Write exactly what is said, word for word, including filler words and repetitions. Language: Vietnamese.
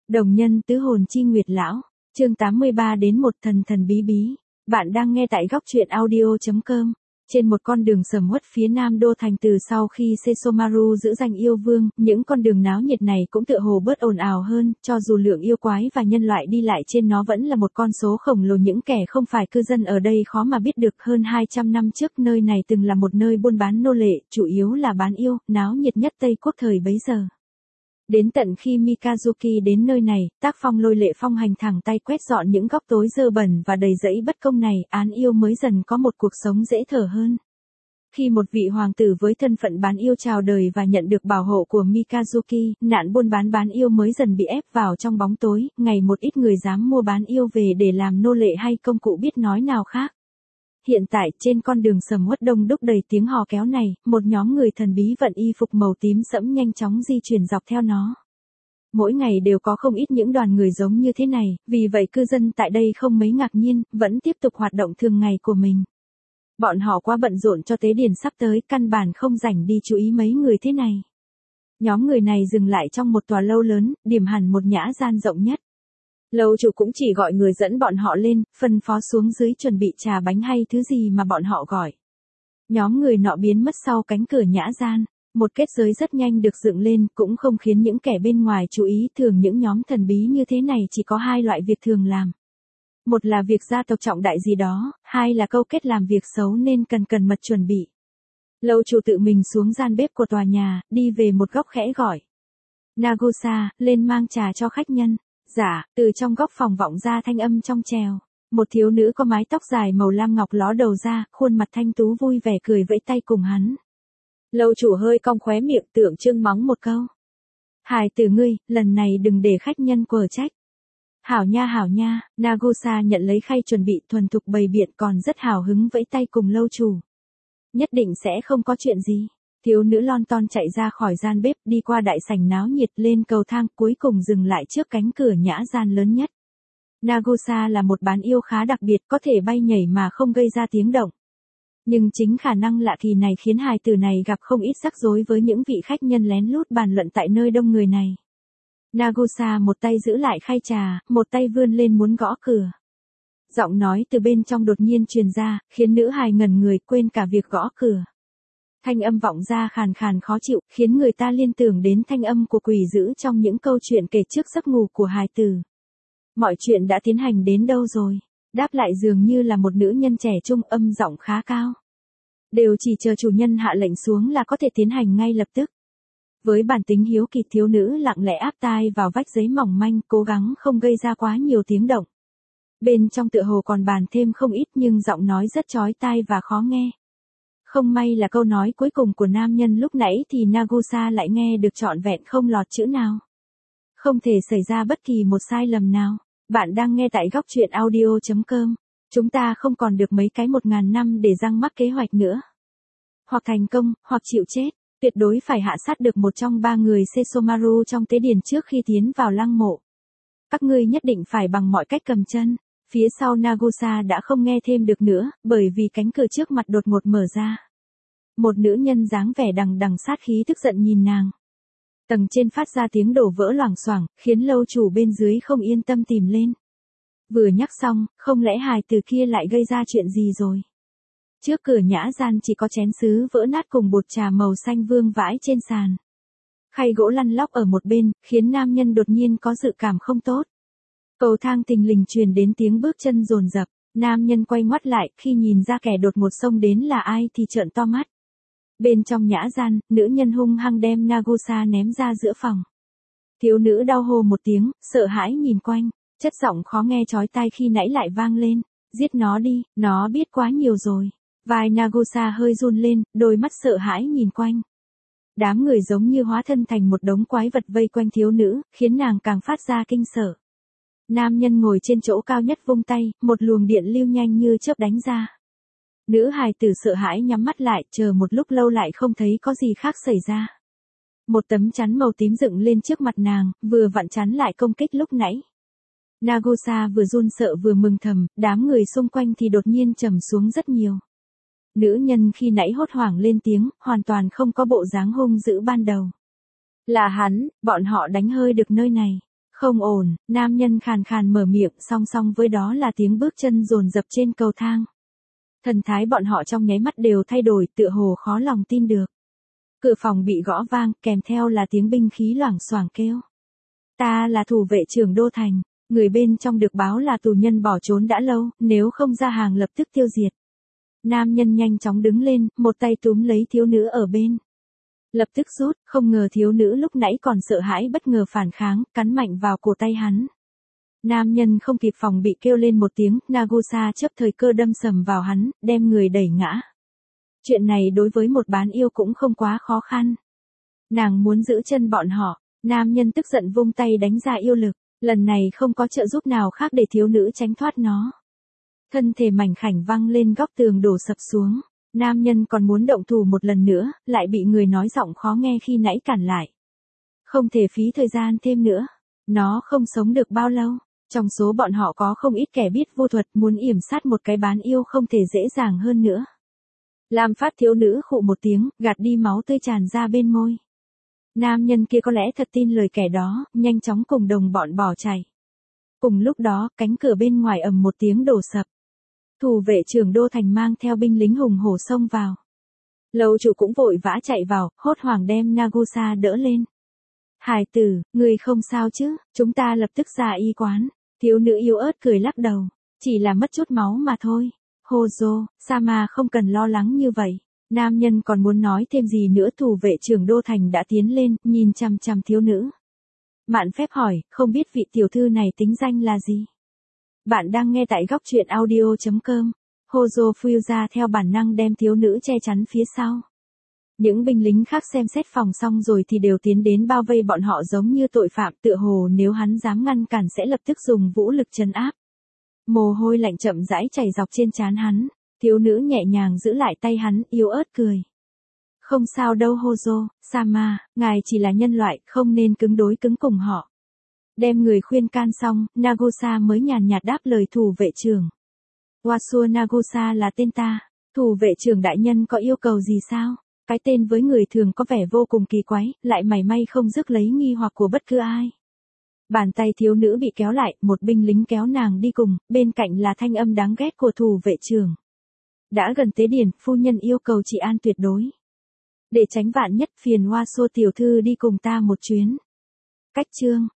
Đồng nhân tứ hồn chi nguyệt lão, chương tám mươi ba đến một thần thần bí bí. Bạn đang nghe tại góc truyện audio chấm com. Trên một con đường sầm uất phía nam đô thành từ sau khi Sesomaru giữ danh yêu vương, những con đường náo nhiệt này cũng tựa hồ bớt ồn ào hơn, cho dù lượng yêu quái và nhân loại đi lại trên nó vẫn là một con số khổng lồ. Những kẻ không phải cư dân ở đây khó mà biết được hơn hai trăm năm trước nơi này từng là một nơi buôn bán nô lệ, chủ yếu là bán yêu, náo nhiệt nhất Tây Quốc thời bấy giờ. Đến tận khi Mikazuki đến nơi này, tác phong lôi lệ phong hành thẳng tay quét dọn những góc tối dơ bẩn và đầy rẫy bất công này, án yêu mới dần có một cuộc sống dễ thở hơn. Khi một vị hoàng tử với thân phận bán yêu chào đời và nhận được bảo hộ của Mikazuki, nạn buôn bán bán yêu mới dần bị ép vào trong bóng tối, ngày một ít người dám mua bán yêu về để làm nô lệ hay công cụ biết nói nào khác. Hiện tại, trên con đường sầm uất đông đúc đầy tiếng hò kéo này, một nhóm người thần bí vận y phục màu tím sẫm nhanh chóng di chuyển dọc theo nó. Mỗi ngày đều có không ít những đoàn người giống như thế này, vì vậy cư dân tại đây không mấy ngạc nhiên, vẫn tiếp tục hoạt động thường ngày của mình. Bọn họ quá bận rộn cho tế điền sắp tới, căn bản không rảnh đi chú ý mấy người thế này. Nhóm người này dừng lại trong một tòa lâu lớn, điểm hẳn một nhã gian rộng nhất. Lâu chủ cũng chỉ gọi người dẫn bọn họ lên, phân phó xuống dưới chuẩn bị trà bánh hay thứ gì mà bọn họ gọi. Nhóm người nọ biến mất sau cánh cửa nhã gian, một kết giới rất nhanh được dựng lên, cũng không khiến những kẻ bên ngoài chú ý. Thường những nhóm thần bí như thế này chỉ có hai loại việc thường làm. Một là việc gia tộc trọng đại gì đó, hai là câu kết làm việc xấu nên cần cần mật chuẩn bị. Lâu chủ tự mình xuống gian bếp của tòa nhà, đi về một góc khẽ gọi. Nagusa, lên mang trà cho khách nhân. Dạ, từ trong góc phòng vọng ra thanh âm trong trèo. Một thiếu nữ có mái tóc dài màu lam ngọc ló đầu ra, khuôn mặt thanh tú vui vẻ cười vẫy tay cùng hắn. Lâu chủ hơi cong khóe miệng tượng trưng mắng một câu. Hài tử ngươi, lần này đừng để khách nhân quở trách. Hảo nha hảo nha, Nagusa nhận lấy khay chuẩn bị thuần thục bày biện còn rất hào hứng vẫy tay cùng lâu chủ. Nhất định sẽ không có chuyện gì. Thiếu nữ lon ton chạy ra khỏi gian bếp, đi qua đại sảnh náo nhiệt, lên cầu thang, cuối cùng dừng lại trước cánh cửa nhã gian lớn nhất. Nagusa là một bán yêu khá đặc biệt, có thể bay nhảy mà không gây ra tiếng động. Nhưng chính khả năng lạ kỳ này khiến hài tử này gặp không ít rắc rối với những vị khách nhân lén lút bàn luận tại nơi đông người này. Nagusa một tay giữ lại khay trà, một tay vươn lên muốn gõ cửa. Giọng nói từ bên trong đột nhiên truyền ra, khiến nữ hài ngẩn người, quên cả việc gõ cửa. Thanh âm vọng ra khàn khàn khó chịu, khiến người ta liên tưởng đến thanh âm của quỷ dữ trong những câu chuyện kể trước giấc ngủ của hài tử. Mọi chuyện đã tiến hành đến đâu rồi? Đáp lại dường như là một nữ nhân trẻ trung, âm giọng khá cao. Đều chỉ chờ chủ nhân hạ lệnh xuống là có thể tiến hành ngay lập tức. Với bản tính hiếu kỳ, thiếu nữ lặng lẽ áp tai vào vách giấy mỏng manh, cố gắng không gây ra quá nhiều tiếng động. Bên trong tựa hồ còn bàn thêm không ít nhưng giọng nói rất chói tai và khó nghe. Không may là câu nói cuối cùng của nam nhân lúc nãy thì Nagusa lại nghe được trọn vẹn không lọt chữ nào. Không thể xảy ra bất kỳ một sai lầm nào. Bạn đang nghe tại góc truyện audio chấm com. Chúng ta không còn được mấy cái một ngàn năm để răng mắc kế hoạch nữa. Hoặc thành công, hoặc chịu chết. Tuyệt đối phải hạ sát được một trong ba người Sesomaru trong tế điền trước khi tiến vào lăng mộ. Các ngươi nhất định phải bằng mọi cách cầm chân. Phía sau Nagusa đã không nghe thêm được nữa, bởi vì cánh cửa trước mặt đột ngột mở ra. Một nữ nhân dáng vẻ đằng đằng sát khí tức giận nhìn nàng. Tầng trên phát ra tiếng đổ vỡ loảng xoảng, khiến lâu chủ bên dưới không yên tâm tìm lên. Vừa nhắc xong, không lẽ hài từ kia lại gây ra chuyện gì rồi? Trước cửa nhã gian chỉ có chén sứ vỡ nát cùng bột trà màu xanh vương vãi trên sàn. Khay gỗ lăn lóc ở một bên, khiến nam nhân đột nhiên có dự cảm không tốt. Cầu thang thình lình truyền đến tiếng bước chân dồn dập, nam nhân quay ngoắt lại, khi nhìn ra kẻ đột ngột xông đến là ai thì trợn to mắt. Bên trong nhã gian, nữ nhân hung hăng đem Nagusa ném ra giữa phòng. Thiếu nữ đau hô một tiếng, sợ hãi nhìn quanh, chất giọng khó nghe chói tai khi nãy lại vang lên, giết nó đi, nó biết quá nhiều rồi. Vai Nagusa hơi run lên, đôi mắt sợ hãi nhìn quanh. Đám người giống như hóa thân thành một đống quái vật vây quanh thiếu nữ, khiến nàng càng phát ra kinh sợ. Nam nhân ngồi trên chỗ cao nhất vung tay, một luồng điện lưu nhanh như chớp đánh ra. Nữ hài tử sợ hãi nhắm mắt lại, chờ một lúc lâu lại không thấy có gì khác xảy ra. Một tấm chắn màu tím dựng lên trước mặt nàng, vừa vặn chắn lại công kích lúc nãy. Nagusa vừa run sợ vừa mừng thầm, đám người xung quanh thì đột nhiên trầm xuống rất nhiều. Nữ nhân khi nãy hốt hoảng lên tiếng, hoàn toàn không có bộ dáng hung dữ ban đầu. Là hắn, bọn họ đánh hơi được nơi này. Không ổn, nam nhân khàn khàn mở miệng, song song với đó là tiếng bước chân dồn dập trên cầu thang. Thần thái bọn họ trong nháy mắt đều thay đổi, tựa hồ khó lòng tin được. Cửa phòng bị gõ vang, kèm theo là tiếng binh khí loảng xoảng kêu. Ta là thủ vệ trưởng đô thành, người bên trong được báo là tù nhân bỏ trốn đã lâu, nếu không ra hàng lập tức tiêu diệt. Nam nhân nhanh chóng đứng lên, một tay túm lấy thiếu nữ ở bên. Lập tức rút, không ngờ thiếu nữ lúc nãy còn sợ hãi bất ngờ phản kháng, cắn mạnh vào cổ tay hắn. Nam nhân không kịp phòng bị kêu lên một tiếng, Nagusa chớp thời cơ đâm sầm vào hắn, đem người đẩy ngã. Chuyện này đối với một bán yêu cũng không quá khó khăn. Nàng muốn giữ chân bọn họ, nam nhân tức giận vung tay đánh ra yêu lực, lần này không có trợ giúp nào khác để thiếu nữ tránh thoát nó. Thân thể mảnh khảnh văng lên góc tường đổ sập xuống, nam nhân còn muốn động thủ một lần nữa, lại bị người nói giọng khó nghe khi nãy cản lại. Không thể phí thời gian thêm nữa, nó không sống được bao lâu. Trong số bọn họ có không ít kẻ biết vô thuật, muốn yểm sát một cái bán yêu không thể dễ dàng hơn nữa. Lam Phát thiếu nữ khụ một tiếng, gạt đi máu tươi tràn ra bên môi. Nam nhân kia có lẽ thật tin lời kẻ đó, nhanh chóng cùng đồng bọn bỏ chạy. Cùng lúc đó, cánh cửa bên ngoài ầm một tiếng đổ sập. Thủ vệ trưởng đô thành mang theo binh lính hùng hổ xông vào. Lâu chủ cũng vội vã chạy vào, hốt hoảng đem Nagusa đỡ lên. Hải tử, người không sao chứ, chúng ta lập tức ra y quán. Thiếu nữ yếu ớt cười lắc đầu, chỉ là mất chút máu mà thôi. Hozo, Sama không cần lo lắng như vậy. Nam nhân còn muốn nói thêm gì nữa, thủ vệ trưởng đô thành đã tiến lên, nhìn chằm chằm thiếu nữ. Mạn phép hỏi, không biết vị tiểu thư này tính danh là gì? Bạn đang nghe tại góc truyện audio chấm com. Hozo phiêu ra theo bản năng đem thiếu nữ che chắn phía sau. Những binh lính khác xem xét phòng xong rồi thì đều tiến đến bao vây bọn họ giống như tội phạm, tựa hồ nếu hắn dám ngăn cản sẽ lập tức dùng vũ lực trấn áp. Mồ hôi lạnh chậm rãi chảy dọc trên trán hắn, thiếu nữ nhẹ nhàng giữ lại tay hắn, yếu ớt cười. Không sao đâu Hozo, Sama, ngài chỉ là nhân loại, không nên cứng đối cứng cùng họ. Đem người khuyên can xong, Nagusa mới nhàn nhạt đáp lời thủ vệ trưởng. Wasuo Nagusa là tên ta, thủ vệ trưởng đại nhân có yêu cầu gì sao? Cái tên với người thường có vẻ vô cùng kỳ quái, lại mảy may không rước lấy nghi hoặc của bất cứ ai. Bàn tay thiếu nữ bị kéo lại, một binh lính kéo nàng đi cùng, bên cạnh là thanh âm đáng ghét của thủ vệ trưởng. Đã gần tế điển, phu nhân yêu cầu trị an tuyệt đối. Để tránh vạn nhất, phiền Wasuo tiểu thư đi cùng ta một chuyến. Cách chương.